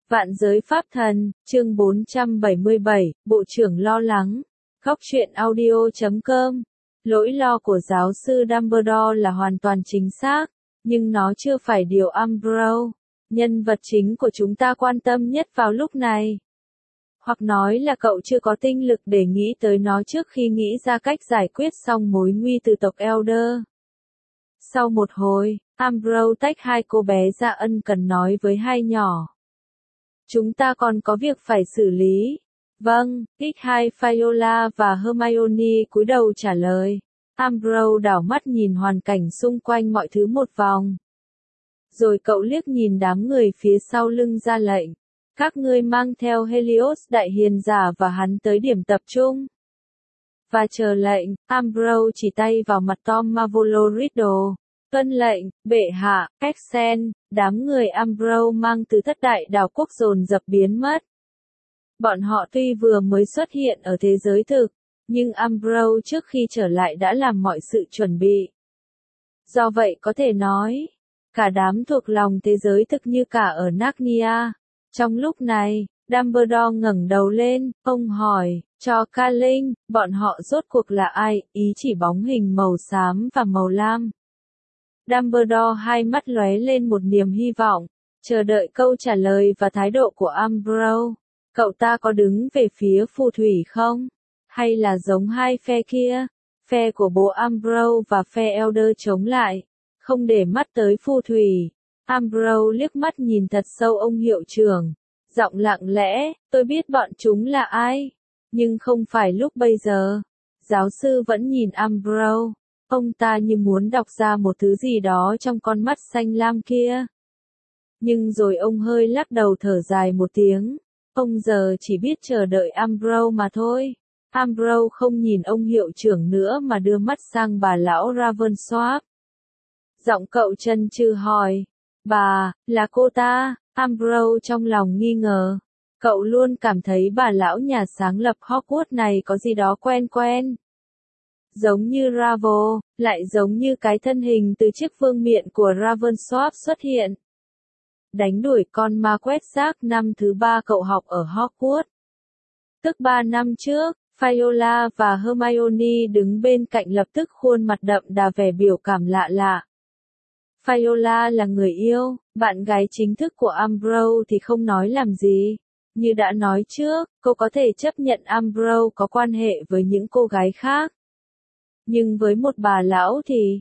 Vạn giới pháp thần, chương 477, Bộ trưởng lo lắng. Góc truyện audio.com. Lỗi lo của giáo sư Dumbledore là hoàn toàn chính xác, nhưng nó chưa phải điều Umbridge, nhân vật chính của chúng ta quan tâm nhất vào lúc này. Hoặc nói là cậu chưa có tinh lực để nghĩ tới nó trước khi nghĩ ra cách giải quyết xong mối nguy từ tộc Elder. Sau một hồi, Umbridge tách hai cô bé ra ân cần nói với hai nhỏ. Chúng ta còn có việc phải xử lý. Vâng, X2 Viola và Hermione cúi đầu trả lời. Umbridge đảo mắt nhìn hoàn cảnh xung quanh mọi thứ một vòng. Rồi cậu liếc nhìn đám người phía sau lưng ra lệnh. Các ngươi mang theo Helios đại hiền giả và hắn tới điểm tập trung. Và chờ lệnh, Umbridge chỉ tay vào mặt Tom Marvolo Riddle. Tuân lệnh, bệ hạ, Exen, đám người Umbridge mang từ thất đại đảo quốc dồn dập biến mất. Bọn họ tuy vừa mới xuất hiện ở thế giới thực, nhưng Umbridge trước khi trở lại đã làm mọi sự chuẩn bị. Do vậy có thể nói, cả đám thuộc lòng thế giới thực như cả ở Narnia. Trong lúc này, Dumbledore ngẩng đầu lên, ông hỏi, cho Calling, bọn họ rốt cuộc là ai, ý chỉ bóng hình màu xám và màu lam. Dumbledore hai mắt lóe lên một niềm hy vọng, chờ đợi câu trả lời và thái độ của Umbridge. Cậu ta có đứng về phía phù thủy không? Hay là giống hai phe kia? Phe của bố Umbridge và phe Elder chống lại, không để mắt tới phù thủy. Umbridge liếc mắt nhìn thật sâu ông hiệu trưởng, giọng lặng lẽ, tôi biết bọn chúng là ai, nhưng không phải lúc bây giờ. Giáo sư vẫn nhìn Umbridge. Ông ta như muốn đọc ra một thứ gì đó trong con mắt xanh lam kia. Nhưng rồi ông hơi lắc đầu thở dài một tiếng. Ông giờ chỉ biết chờ đợi Umbridge mà thôi. Umbridge không nhìn ông hiệu trưởng nữa mà đưa mắt sang bà lão Ravensworth. Giọng cậu chần chừ hỏi. Bà, là cô ta? Umbridge trong lòng nghi ngờ. Cậu luôn cảm thấy bà lão nhà sáng lập Hogwarts này có gì đó quen quen. Giống như Ravo, lại giống như cái thân hình từ chiếc vương miện của Ravensworth xuất hiện. Đánh đuổi con ma quét rác năm thứ 3 cậu học ở Hogwarts. Tức 3 năm trước, Viola và Hermione đứng bên cạnh lập tức khuôn mặt đậm đà vẻ biểu cảm lạ lạ. Viola là người yêu, bạn gái chính thức của Umbridge thì không nói làm gì. Như đã nói trước, cô có thể chấp nhận Umbridge có quan hệ với những cô gái khác. Nhưng với một bà lão thì,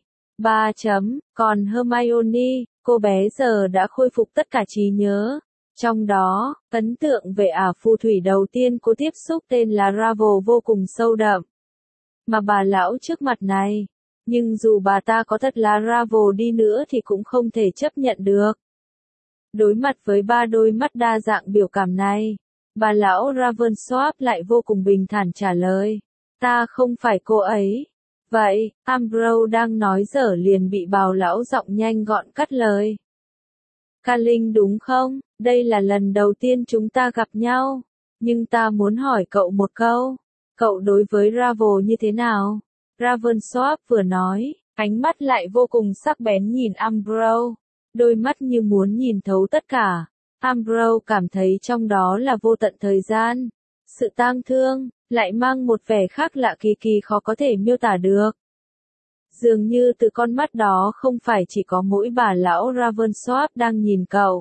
còn Hermione, cô bé giờ đã khôi phục tất cả trí nhớ. Trong đó, ấn tượng về ả phù thủy đầu tiên cô tiếp xúc tên là Ravo vô cùng sâu đậm. Mà bà lão trước mặt này, nhưng dù bà ta có thật là Ravo đi nữa thì cũng không thể chấp nhận được. Đối mặt với ba đôi mắt đa dạng biểu cảm này, bà lão Ravensworth lại vô cùng bình thản trả lời. Ta không phải cô ấy. Vậy, Umbridge đang nói dở liền bị bào lão giọng nhanh gọn cắt lời. Calling đúng không? Đây là lần đầu tiên chúng ta gặp nhau. Nhưng ta muốn hỏi cậu một câu. Cậu đối với Ravo như thế nào? Ravensworth vừa nói, ánh mắt lại vô cùng sắc bén nhìn Umbridge. Đôi mắt như muốn nhìn thấu tất cả. Umbridge cảm thấy trong đó là vô tận thời gian. Sự tang thương, lại mang một vẻ khác lạ kỳ kỳ khó có thể miêu tả được. Dường như từ con mắt đó không phải chỉ có mỗi bà lão Ravensworth đang nhìn cậu.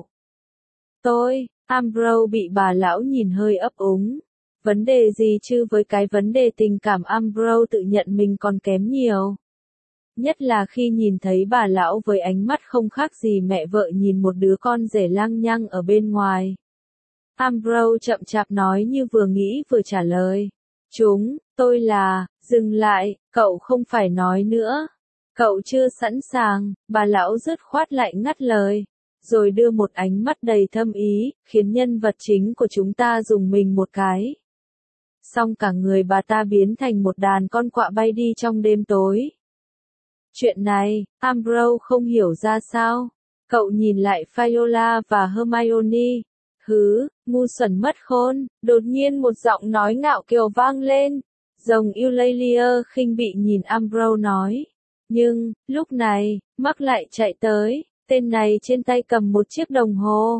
Umbridge bị bà lão nhìn hơi ấp úng. Vấn đề gì chứ với cái vấn đề tình cảm Umbridge tự nhận mình còn kém nhiều. Nhất là khi nhìn thấy bà lão với ánh mắt không khác gì mẹ vợ nhìn một đứa con rể lăng nhăng ở bên ngoài. Umbridge chậm chạp nói như vừa nghĩ vừa trả lời. Tôi là, dừng lại, cậu không phải nói nữa. Cậu chưa sẵn sàng, bà lão dứt khoát lại ngắt lời. Rồi đưa một ánh mắt đầy thâm ý, khiến nhân vật chính của chúng ta rùng mình một cái. Xong cả người bà ta biến thành một đàn con quạ bay đi trong đêm tối. Chuyện này, Umbridge không hiểu ra sao. Cậu nhìn lại Viola và Hermione. Ngu xuẩn mất khôn, đột nhiên một giọng nói ngạo kiều vang lên. Rồng Eulalia khinh bị nhìn Umbridge nói. Nhưng, lúc này, Mark lại chạy tới, tên này trên tay cầm một chiếc đồng hồ.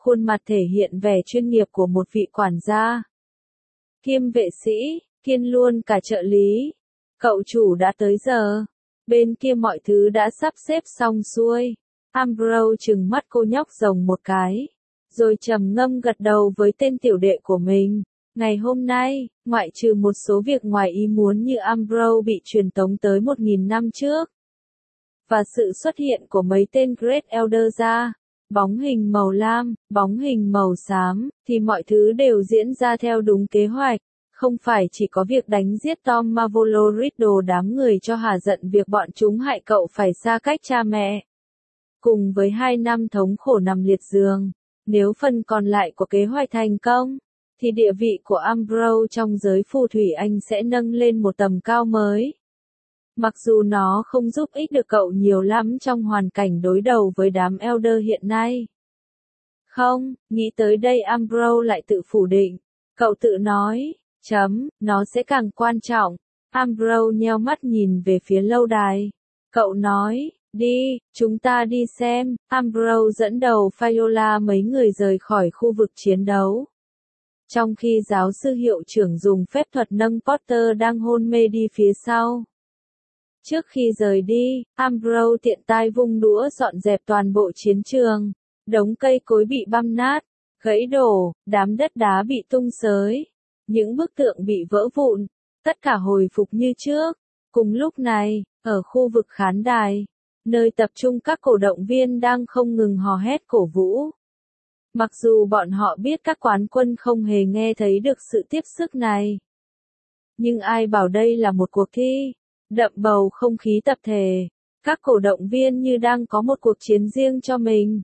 khuôn mặt thể hiện vẻ chuyên nghiệp của một vị quản gia. Kiêm vệ sĩ, kiêm luôn cả trợ lý. Cậu chủ đã tới giờ. Bên kia mọi thứ đã sắp xếp xong xuôi. Ambrose trừng mắt cô nhóc rồng một cái, rồi trầm ngâm gật đầu với tên tiểu đệ của mình. Ngày hôm nay, ngoại trừ một số việc ngoài ý muốn như Ambrose bị truyền tống tới 1000 năm trước, và sự xuất hiện của mấy tên Great Elder ra, bóng hình màu lam, bóng hình màu xám, thì mọi thứ đều diễn ra theo đúng kế hoạch. Không phải chỉ có việc đánh giết Tom Marvolo Riddle đám người cho hả giận việc bọn chúng hại cậu phải xa cách cha mẹ. Cùng với 2 năm thống khổ nằm liệt giường, nếu phần còn lại của kế hoạch thành công, thì địa vị của Ambrose trong giới phù thủy Anh sẽ nâng lên một tầm cao mới. Mặc dù nó không giúp ích được cậu nhiều lắm trong hoàn cảnh đối đầu với đám Elder hiện nay. Không, nghĩ tới đây Ambrose lại tự phủ định. Cậu tự nói, nó sẽ càng quan trọng. Ambrose nheo mắt nhìn về phía lâu đài. Cậu nói, đi, chúng ta đi xem. Ambrose dẫn đầu Viola mấy người rời khỏi khu vực chiến đấu. Trong khi giáo sư hiệu trưởng dùng phép thuật nâng Potter đang hôn mê đi phía sau. Trước khi rời đi, Ambrose tiện tay vung đũa dọn dẹp toàn bộ chiến trường. Đống cây cối bị băm nát, gãy đổ, đám đất đá bị tung xới. Những bức tượng bị vỡ vụn, tất cả hồi phục như trước. Cùng lúc này, ở khu vực khán đài, nơi tập trung các cổ động viên đang không ngừng hò hét cổ vũ. Mặc dù bọn họ biết các quán quân không hề nghe thấy được sự tiếp sức này. Nhưng ai bảo đây là một cuộc thi, đậm bầu không khí tập thể. Các cổ động viên như đang có một cuộc chiến riêng cho mình.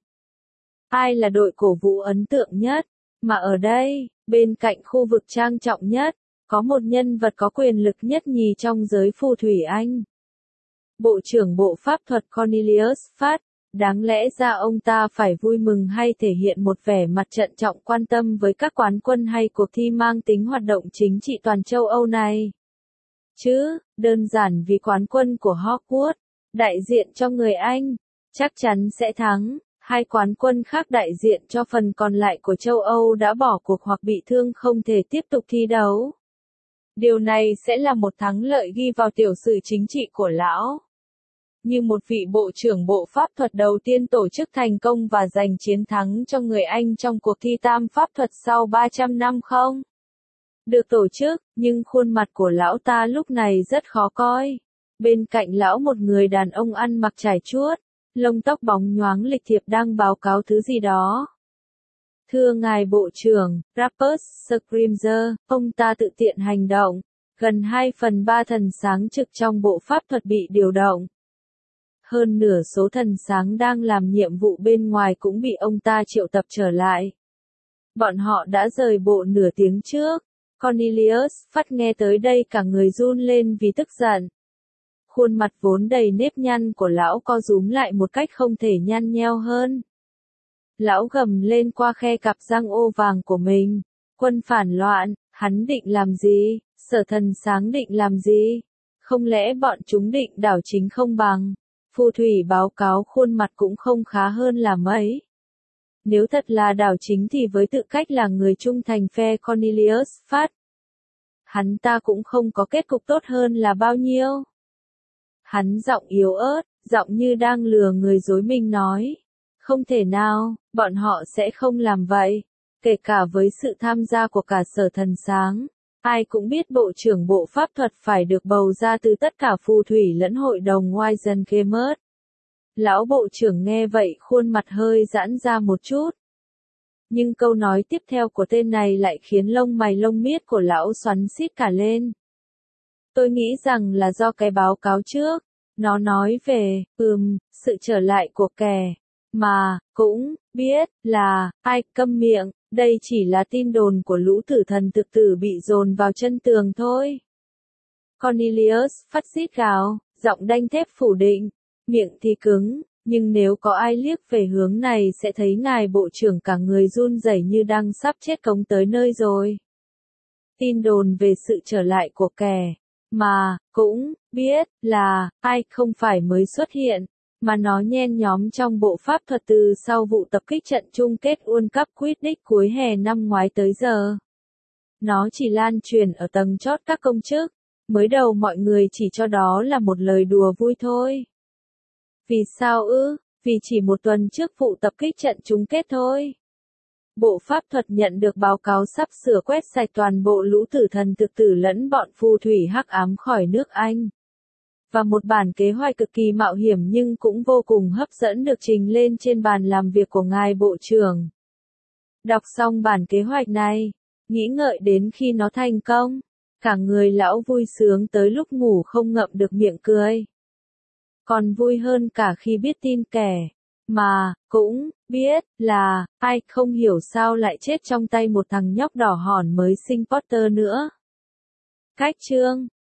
Ai là đội cổ vũ ấn tượng nhất? Mà ở đây, bên cạnh khu vực trang trọng nhất, có một nhân vật có quyền lực nhất nhì trong giới phù thủy Anh. Bộ trưởng Bộ Pháp thuật Cornelius Fudge. Đáng lẽ ra ông ta phải vui mừng hay thể hiện một vẻ mặt trân trọng quan tâm với các quán quân hay cuộc thi mang tính hoạt động chính trị toàn châu Âu này. Chứ, đơn giản vì quán quân của Hogwarts, đại diện cho người Anh, chắc chắn sẽ thắng. Hai quán quân khác đại diện cho phần còn lại của châu Âu đã bỏ cuộc hoặc bị thương không thể tiếp tục thi đấu. Điều này sẽ là một thắng lợi ghi vào tiểu sử chính trị của lão. Như một vị bộ trưởng bộ pháp thuật đầu tiên tổ chức thành công và giành chiến thắng cho người Anh trong cuộc thi tam pháp thuật sau 300 năm không? Được tổ chức, nhưng khuôn mặt của lão ta lúc này rất khó coi. Bên cạnh lão một người đàn ông ăn mặc trải chuốt, lông tóc bóng nhoáng lịch thiệp đang báo cáo thứ gì đó. Thưa ngài bộ trưởng, Rumpus Scrimger, ông ta tự tiện hành động. Gần 2/3 thần sáng trực trong bộ pháp thuật bị điều động. Hơn nửa số thần sáng đang làm nhiệm vụ bên ngoài cũng bị ông ta triệu tập trở lại. Bọn họ đã rời bộ nửa tiếng trước. Cornelius Fudge nghe tới đây cả người run lên vì tức giận. Khuôn mặt vốn đầy nếp nhăn của lão co rúm lại một cách không thể nhăn nheo hơn. Lão gầm lên qua khe cặp răng ô vàng của mình. Quân phản loạn, hắn định làm gì? Sở thần sáng định làm gì? Không lẽ bọn chúng định đảo chính không bằng? Phù thủy báo cáo khuôn mặt cũng không khá hơn là mấy. Nếu thật là đảo chính thì với tư cách là người trung thành phe Cornelius Fudge, hắn ta cũng không có kết cục tốt hơn là bao nhiêu. Hắn giọng yếu ớt, giọng như đang lừa người dối mình nói. Không thể nào, bọn họ sẽ không làm vậy. Kể cả với sự tham gia của cả sở thần sáng. Ai cũng biết bộ trưởng bộ pháp thuật phải được bầu ra từ tất cả phù thủy lẫn hội đồng Wizengamot. Lão bộ trưởng nghe vậy khuôn mặt hơi giãn ra một chút. Nhưng câu nói tiếp theo của tên này lại khiến lông mày lông miết của lão xoắn xít cả lên. Tôi nghĩ rằng là do cái báo cáo trước. Nó nói về, sự trở lại của kẻ. Mà, cũng, biết, là, ai câm miệng. Đây chỉ là tin đồn của lũ tử thần thực tử bị dồn vào chân tường thôi. Cornelius phát xít gào, giọng đanh thép phủ định, miệng thì cứng, nhưng nếu có ai liếc về hướng này sẽ thấy ngài bộ trưởng cả người run rẩy như đang sắp chết cống tới nơi rồi. Tin đồn về sự trở lại của kẻ, mà, cũng, biết, là, ai không phải mới xuất hiện, mà nó nhen nhóm trong bộ pháp thuật từ sau vụ tập kích trận chung kết World Cup Quidditch cuối hè năm ngoái tới giờ. Nó chỉ lan truyền ở tầng chót các công chức, mới đầu mọi người chỉ cho đó là một lời đùa vui thôi. Vì sao ư? Vì chỉ một tuần trước vụ tập kích trận chung kết thôi. Bộ pháp thuật nhận được báo cáo sắp sửa quét sạch toàn bộ lũ tử thần thực tử lẫn bọn phù thủy hắc ám khỏi nước Anh. Và một bản kế hoạch cực kỳ mạo hiểm nhưng cũng vô cùng hấp dẫn được trình lên trên bàn làm việc của ngài bộ trưởng. Đọc xong bản kế hoạch này, nghĩ ngợi đến khi nó thành công, cả người lão vui sướng tới lúc ngủ không ngậm được miệng cười. Còn vui hơn cả khi biết tin kẻ mà cũng biết là ai không hiểu sao lại chết trong tay một thằng nhóc đỏ hòn mới sinh Potter nữa. Cách chương